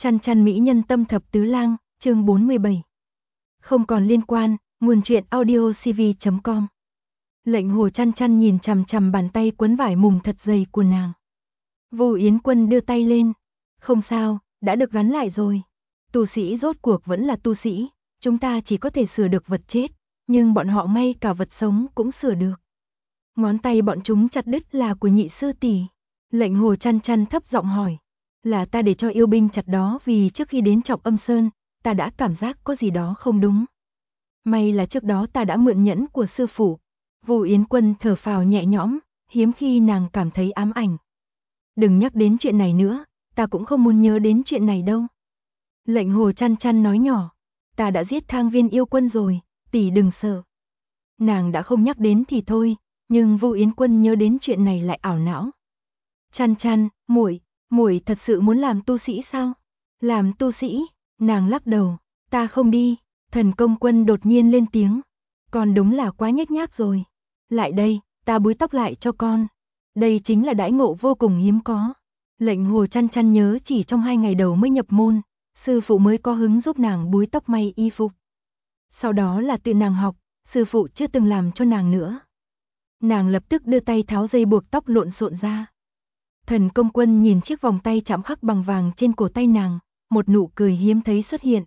Chăn chăn mỹ nhân tâm thập tứ lang, chương 47. Không còn liên quan, nguồn truyện audiocv.com. Lệnh Hồ chăn chăn nhìn chằm chằm bàn tay quấn vải mùng thật dày của nàng. Vô Yến Quân đưa tay lên. Không sao, đã được gắn lại rồi. Tu sĩ rốt cuộc vẫn là tu sĩ, chúng ta chỉ có thể sửa được vật chết, nhưng bọn họ ngay cả vật sống cũng sửa được. Ngón tay bọn chúng chặt đứt là của nhị sư tỷ. Lệnh Hồ chăn chăn thấp giọng hỏi. Là ta để cho yêu binh chặt đó vì trước khi đến Trọng Âm Sơn, ta đã cảm giác có gì đó không đúng. May là trước đó ta đã mượn nhẫn của sư phụ. Vô Yến Quân thở phào nhẹ nhõm, hiếm khi nàng cảm thấy ám ảnh. Đừng nhắc đến chuyện này nữa, ta cũng không muốn nhớ đến chuyện này đâu. Lệnh Hồ chăn chăn nói nhỏ, ta đã giết Thang Viên yêu quân rồi, tỷ đừng sợ. Nàng đã không nhắc đến thì thôi, nhưng Vô Yến Quân nhớ đến chuyện này lại ảo não. Chăn chăn, muội thật sự muốn làm tu sĩ sao? Làm tu sĩ? Nàng lắc đầu, ta không đi. Thần Công Quân đột nhiên lên tiếng, con đúng là quá nhếch nhác rồi. Lại đây, ta búi tóc lại cho con. Đây chính là đãi ngộ vô cùng hiếm có. Lệnh Hồ chăn chăn nhớ chỉ trong 2 ngày đầu mới nhập môn, sư phụ mới có hứng giúp nàng búi tóc may y phục. Sau đó là tự nàng học, sư phụ chưa từng làm cho nàng nữa. Nàng lập tức đưa tay tháo dây buộc tóc lộn xộn ra. Thần Công Quân nhìn chiếc vòng tay chạm khắc bằng vàng trên cổ tay nàng, một nụ cười hiếm thấy xuất hiện.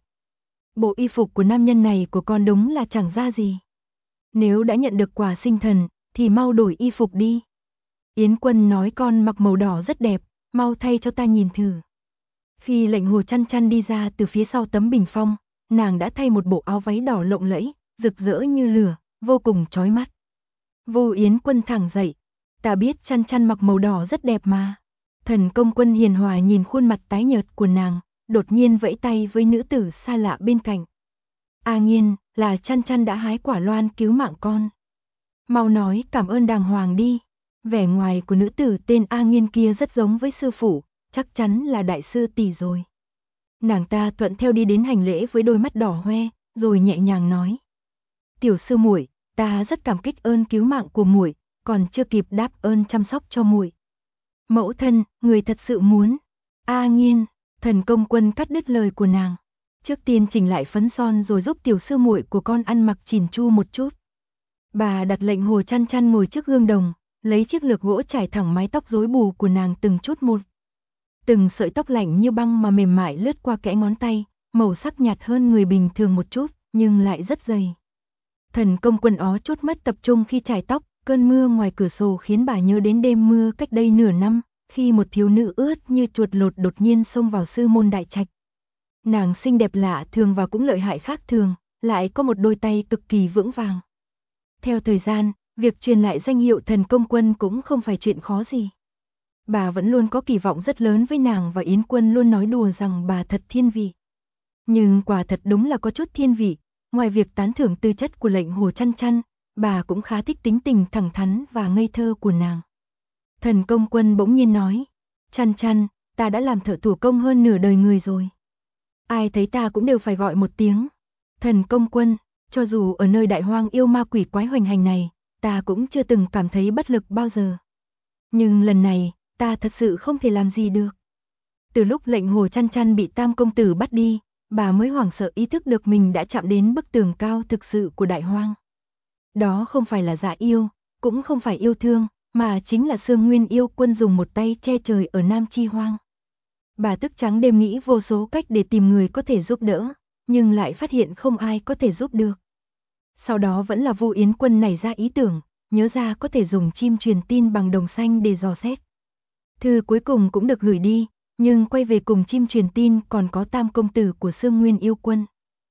Bộ y phục của nam nhân này của con đúng là chẳng ra gì. Nếu đã nhận được quả sinh thần, thì mau đổi y phục đi. Yến Quân nói con mặc màu đỏ rất đẹp, mau thay cho ta nhìn thử. Khi Lệnh Hồ chăn chăn đi ra từ phía sau tấm bình phong, nàng đã thay một bộ áo váy đỏ lộng lẫy, rực rỡ như lửa, vô cùng chói mắt. Vô Yến Quân thẳng dậy. Ta biết chăn chăn mặc màu đỏ rất đẹp mà. Thần Công Quân hiền hòa nhìn khuôn mặt tái nhợt của nàng, đột nhiên vẫy tay với nữ tử xa lạ bên cạnh. A Nghiên, là chăn chăn đã hái quả loan cứu mạng con. Mau nói cảm ơn đàng hoàng đi. Vẻ ngoài của nữ tử tên A Nghiên kia rất giống với sư phụ, chắc chắn là đại sư tỷ rồi. Nàng ta thuận theo đi đến hành lễ với đôi mắt đỏ hoe, rồi nhẹ nhàng nói. Tiểu sư muội, ta rất cảm kích ơn cứu mạng của muội, còn chưa kịp đáp ơn chăm sóc cho muội. Mẫu thân, người thật sự muốn. A Nghiên, Thần Công Quân cắt đứt lời của nàng. Trước tiên chỉnh lại phấn son rồi giúp tiểu sư muội của con ăn mặc chỉn chu một chút. Bà đặt Lệnh Hồ chăn chăn ngồi trước gương đồng, lấy chiếc lược gỗ trải thẳng mái tóc rối bù của nàng từng chút một. Từng sợi tóc lạnh như băng mà mềm mại lướt qua kẽ ngón tay, màu sắc nhạt hơn người bình thường một chút, nhưng lại rất dày. Thần Công Quân ó chút mất tập trung khi chải tóc. Cơn mưa ngoài cửa sổ khiến bà nhớ đến đêm mưa cách đây nửa năm, khi một thiếu nữ ướt như chuột lột đột nhiên xông vào sư môn đại trạch. Nàng xinh đẹp lạ thường và cũng lợi hại khác thường, lại có một đôi tay cực kỳ vững vàng. Theo thời gian, việc truyền lại danh hiệu Thần Công Quân cũng không phải chuyện khó gì. Bà vẫn luôn có kỳ vọng rất lớn với nàng và Yến Quân luôn nói đùa rằng bà thật thiên vị. Nhưng quả thật đúng là có chút thiên vị, ngoài việc tán thưởng tư chất của Lệnh Hồ chăn chăn, bà cũng khá thích tính tình thẳng thắn và ngây thơ của nàng. Thần Công Quân bỗng nhiên nói, chăn chăn, ta đã làm thợ thủ công hơn nửa đời người rồi. Ai thấy ta cũng đều phải gọi một tiếng. Thần Công Quân, cho dù ở nơi đại hoang yêu ma quỷ quái hoành hành này, ta cũng chưa từng cảm thấy bất lực bao giờ. Nhưng lần này, ta thật sự không thể làm gì được. Từ lúc Lệnh Hồ chăn chăn bị Tam công tử bắt đi, bà mới hoảng sợ ý thức được mình đã chạm đến bức tường cao thực sự của đại hoang. Đó không phải là dạ yêu, cũng không phải yêu thương, mà chính là Sương Nguyên yêu quân dùng một tay che trời ở Nam Chi Hoang. Bà thức trắng đêm nghĩ vô số cách để tìm người có thể giúp đỡ, nhưng lại phát hiện không ai có thể giúp được. Sau đó vẫn là Vô Yến Quân nảy ra ý tưởng, nhớ ra có thể dùng chim truyền tin bằng đồng xanh để dò xét. Thư cuối cùng cũng được gửi đi, nhưng quay về cùng chim truyền tin còn có Tam công tử của Sương Nguyên yêu quân.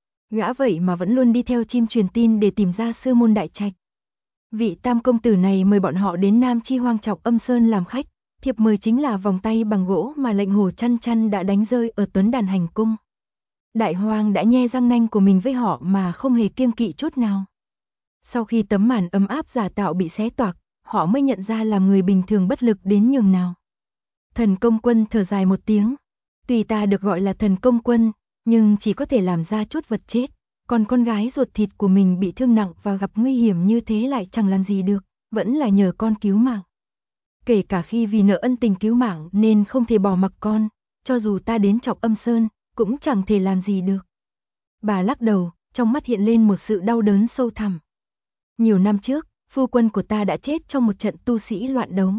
Gã vậy mà vẫn luôn đi theo chim truyền tin để tìm ra sư môn đại trạch. Vị Tam công tử này mời bọn họ đến Nam Chi Hoang Trọng Âm Sơn làm khách, thiệp mời chính là vòng tay bằng gỗ mà Lệnh Hồ chăn chăn đã đánh rơi ở Tuấn Đàn Hành Cung. Đại hoang đã nhe răng nanh của mình với họ mà không hề kiêng kỵ chút nào. Sau khi tấm màn ấm áp giả tạo bị xé toạc, họ mới nhận ra làm người bình thường bất lực đến nhường nào. Thần Công Quân thở dài một tiếng, tuy ta được gọi là Thần Công Quân, nhưng chỉ có thể làm ra chút vật chết, còn con gái ruột thịt của mình bị thương nặng và gặp nguy hiểm như thế lại chẳng làm gì được, vẫn là nhờ con cứu mạng. Kể cả khi vì nợ ân tình cứu mạng nên không thể bỏ mặc con, cho dù ta đến Trọng Âm Sơn, cũng chẳng thể làm gì được. Bà lắc đầu, trong mắt hiện lên một sự đau đớn sâu thẳm. Nhiều năm trước, phu quân của ta đã chết trong một trận tu sĩ loạn đấu.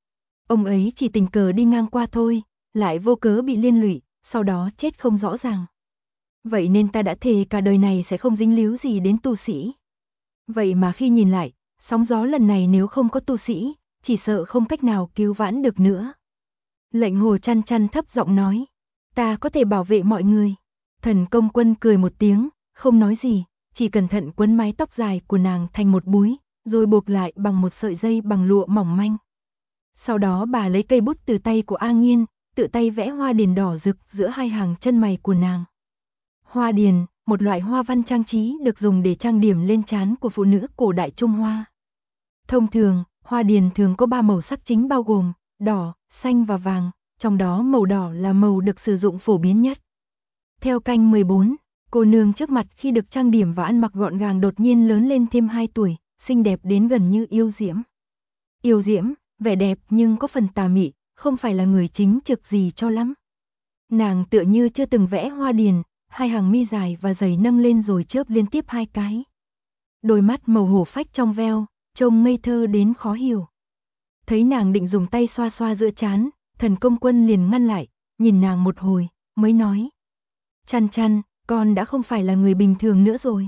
Ông ấy chỉ tình cờ đi ngang qua thôi, lại vô cớ bị liên lụy, sau đó chết không rõ ràng. Vậy nên ta đã thề cả đời này sẽ không dính líu gì đến tu sĩ. Vậy mà khi nhìn lại, sóng gió lần này nếu không có tu sĩ, chỉ sợ không cách nào cứu vãn được nữa. Lệnh Hồ chăn chăn thấp giọng nói, ta có thể bảo vệ mọi người. Thần Công Quân cười một tiếng, không nói gì, chỉ cẩn thận quấn mái tóc dài của nàng thành một búi, rồi buộc lại bằng một sợi dây bằng lụa mỏng manh. Sau đó bà lấy cây bút từ tay của A Nghiên, tự tay vẽ hoa điền đỏ rực giữa hai hàng chân mày của nàng. Hoa điền, một loại hoa văn trang trí được dùng để trang điểm lên trán của phụ nữ cổ đại Trung Hoa. Thông thường, hoa điền thường có 3 màu sắc chính bao gồm đỏ, xanh và vàng, trong đó màu đỏ là màu được sử dụng phổ biến nhất. Theo canh 14, cô nương trước mặt khi được trang điểm và ăn mặc gọn gàng đột nhiên lớn lên thêm 2 tuổi, xinh đẹp đến gần như yêu diễm. Yêu diễm, vẻ đẹp nhưng có phần tà mị, không phải là người chính trực gì cho lắm. Nàng tựa như chưa từng vẽ hoa điền, hai hàng mi dài và dày nâng lên rồi chớp liên tiếp 2 cái. Đôi mắt màu hổ phách trong veo, trông ngây thơ đến khó hiểu. Thấy nàng định dùng tay xoa xoa giữa trán, Thần Công Quân liền ngăn lại, nhìn nàng một hồi, mới nói. Chăn chăn, con đã không phải là người bình thường nữa rồi.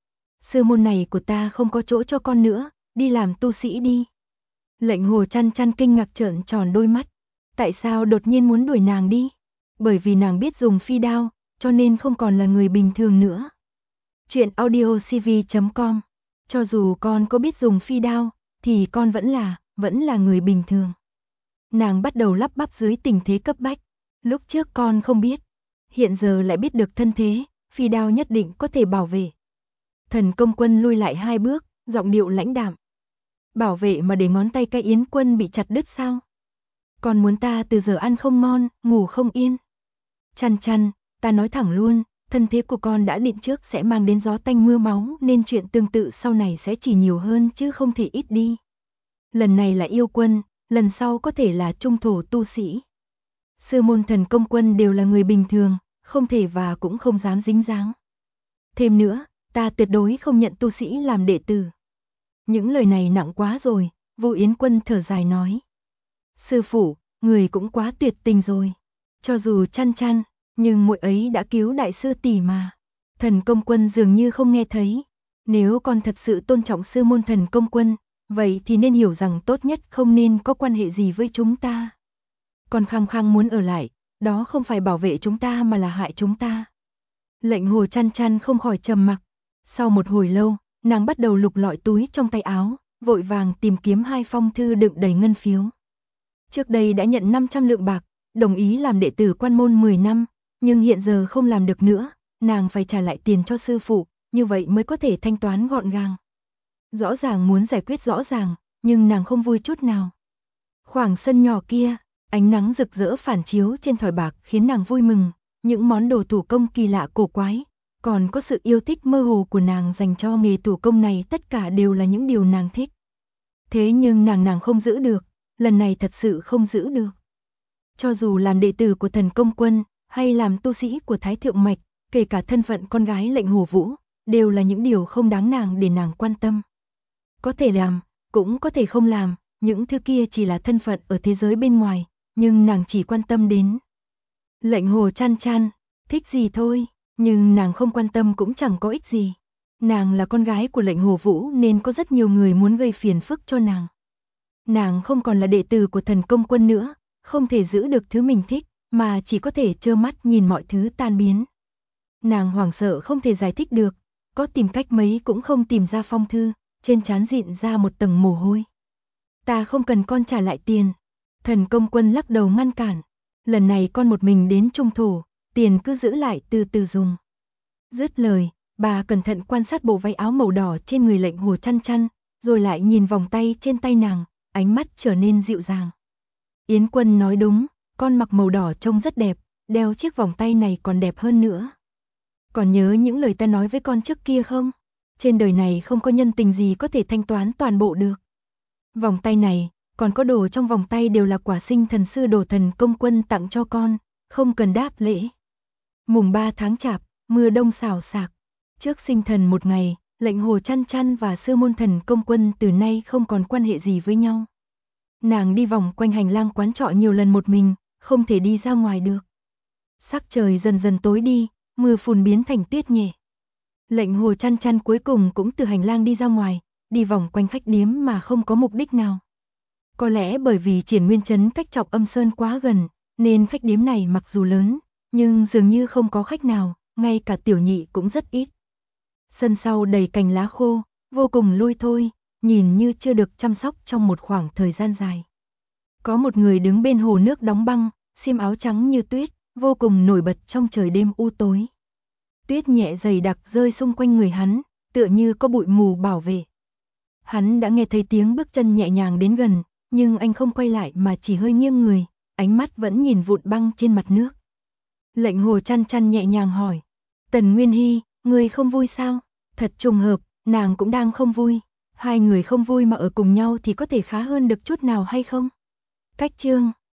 Sư môn này của ta không có chỗ cho con nữa, đi làm tu sĩ đi. Lệnh Hồ chăn chăn kinh ngạc trợn tròn đôi mắt. Tại sao đột nhiên muốn đuổi nàng đi? Bởi vì nàng biết dùng phi đao, cho nên không còn là người bình thường nữa. Chuyện audiocv.com. Cho dù con có biết dùng phi đao, thì con vẫn là người bình thường. Nàng bắt đầu lắp bắp dưới tình thế cấp bách. Lúc trước con không biết, hiện giờ lại biết được thân thế, phi đao nhất định có thể bảo vệ. Thần Công Quân lui lại 2 bước, giọng điệu lãnh đạm. Bảo vệ mà để ngón tay cái Yến Quân bị chặt đứt sao? Còn muốn ta từ giờ ăn không ngon, ngủ không yên? Chăn chăn, ta nói thẳng luôn, thân thế của con đã định trước sẽ mang đến gió tanh mưa máu nên chuyện tương tự sau này sẽ chỉ nhiều hơn chứ không thể ít đi. Lần này là yêu quân, lần sau có thể là trung thổ tu sĩ. Sư môn Thần Công Quân đều là người bình thường, không thể và cũng không dám dính dáng. Thêm nữa, ta tuyệt đối không nhận tu sĩ làm đệ tử. Những lời này nặng quá rồi, Vô Yến Quân thở dài nói. Sư phụ, người cũng quá tuyệt tình rồi. Cho dù chăn chăn, nhưng muội ấy đã cứu đại sư tỷ mà. Thần Công Quân dường như không nghe thấy. Nếu con thật sự tôn trọng sư môn Thần Công Quân, vậy thì nên hiểu rằng tốt nhất không nên có quan hệ gì với chúng ta. Con khăng khăng muốn ở lại, đó không phải bảo vệ chúng ta mà là hại chúng ta. Lệnh Hồ chăn chăn không khỏi trầm mặc. Sau một hồi lâu, nàng bắt đầu lục lọi túi trong tay áo, vội vàng tìm kiếm 2 phong thư đựng đầy ngân phiếu. Trước đây đã nhận 500 lượng bạc, đồng ý làm đệ tử quan môn 10 năm, nhưng hiện giờ không làm được nữa, nàng phải trả lại tiền cho sư phụ, như vậy mới có thể thanh toán gọn gàng. Rõ ràng muốn giải quyết rõ ràng, nhưng nàng không vui chút nào. Khoảng sân nhỏ kia, ánh nắng rực rỡ phản chiếu trên thỏi bạc khiến nàng vui mừng, những món đồ thủ công kỳ lạ cổ quái, còn có sự yêu thích mơ hồ của nàng dành cho nghề thủ công này, tất cả đều là những điều nàng thích. Thế nhưng nàng không giữ được, lần này thật sự không giữ được. Cho dù làm đệ tử của Thần Công Quân, hay làm tu sĩ của Thái Thượng Mạch, kể cả thân phận con gái Lệnh Hồ Vũ, đều là những điều không đáng nàng để nàng quan tâm. Có thể làm, cũng có thể không làm, những thứ kia chỉ là thân phận ở thế giới bên ngoài, nhưng nàng chỉ quan tâm đến. Lệnh Hồ chăn chăn, thích gì thôi, nhưng nàng không quan tâm cũng chẳng có ích gì. Nàng là con gái của Lệnh Hồ Vũ nên có rất nhiều người muốn gây phiền phức cho nàng. Nàng không còn là đệ tử của Thần Công Quân nữa, không thể giữ được thứ mình thích, mà chỉ có thể trơ mắt nhìn mọi thứ tan biến. Nàng hoảng sợ không thể giải thích được, có tìm cách mấy cũng không tìm ra phong thư, trên trán dịn ra một tầng mồ hôi. Ta không cần con trả lại tiền. Thần Công Quân lắc đầu ngăn cản. Lần này con một mình đến trung thổ, tiền cứ giữ lại từ từ dùng. Dứt lời, bà cẩn thận quan sát bộ váy áo màu đỏ trên người Lệnh Hồ chăn chăn, rồi lại nhìn vòng tay trên tay nàng, ánh mắt trở nên dịu dàng. Yến Quân nói đúng, con mặc màu đỏ trông rất đẹp, đeo chiếc vòng tay này còn đẹp hơn nữa. Còn nhớ những lời ta nói với con trước kia không? Trên đời này không có nhân tình gì có thể thanh toán toàn bộ được. Vòng tay này, còn có đồ trong vòng tay đều là quả sinh thần sư đồ Thần Công Quân tặng cho con, không cần đáp lễ. Mùng 3 tháng Chạp, mưa đông xào xạc. Trước sinh thần một ngày, Lệnh Hồ Chăn Chăn và Sư Môn Thần Công Quân từ nay không còn quan hệ gì với nhau. Nàng đi vòng quanh hành lang quán trọ nhiều lần một mình, không thể đi ra ngoài được. Sắc trời dần dần tối đi, mưa phùn biến thành tuyết nhẹ. Lệnh Hồ Chăn Chăn cuối cùng cũng từ hành lang đi ra ngoài, đi vòng quanh khách điếm mà không có mục đích nào. Có lẽ bởi vì Triển Nguyên Trấn cách Trọng Âm Sơn quá gần, nên khách điếm này mặc dù lớn, nhưng dường như không có khách nào, ngay cả tiểu nhị cũng rất ít. Sân sau đầy cành lá khô, vô cùng lôi thôi, nhìn như chưa được chăm sóc trong một khoảng thời gian dài. Có một người đứng bên hồ nước đóng băng, xiêm áo trắng như tuyết, vô cùng nổi bật trong trời đêm u tối. Tuyết nhẹ dày đặc rơi xung quanh người hắn, tựa như có bụi mù bảo vệ. Hắn đã nghe thấy tiếng bước chân nhẹ nhàng đến gần, nhưng anh không quay lại mà chỉ hơi nghiêng người, ánh mắt vẫn nhìn vụn băng trên mặt nước. Lệnh Hồ Chăn Chăn nhẹ nhàng hỏi, Tần Nguyên Hy, ngươi không vui sao? Thật trùng hợp, nàng cũng đang không vui. Hai người không vui mà ở cùng nhau thì có thể khá hơn được chút nào hay không? Cách chương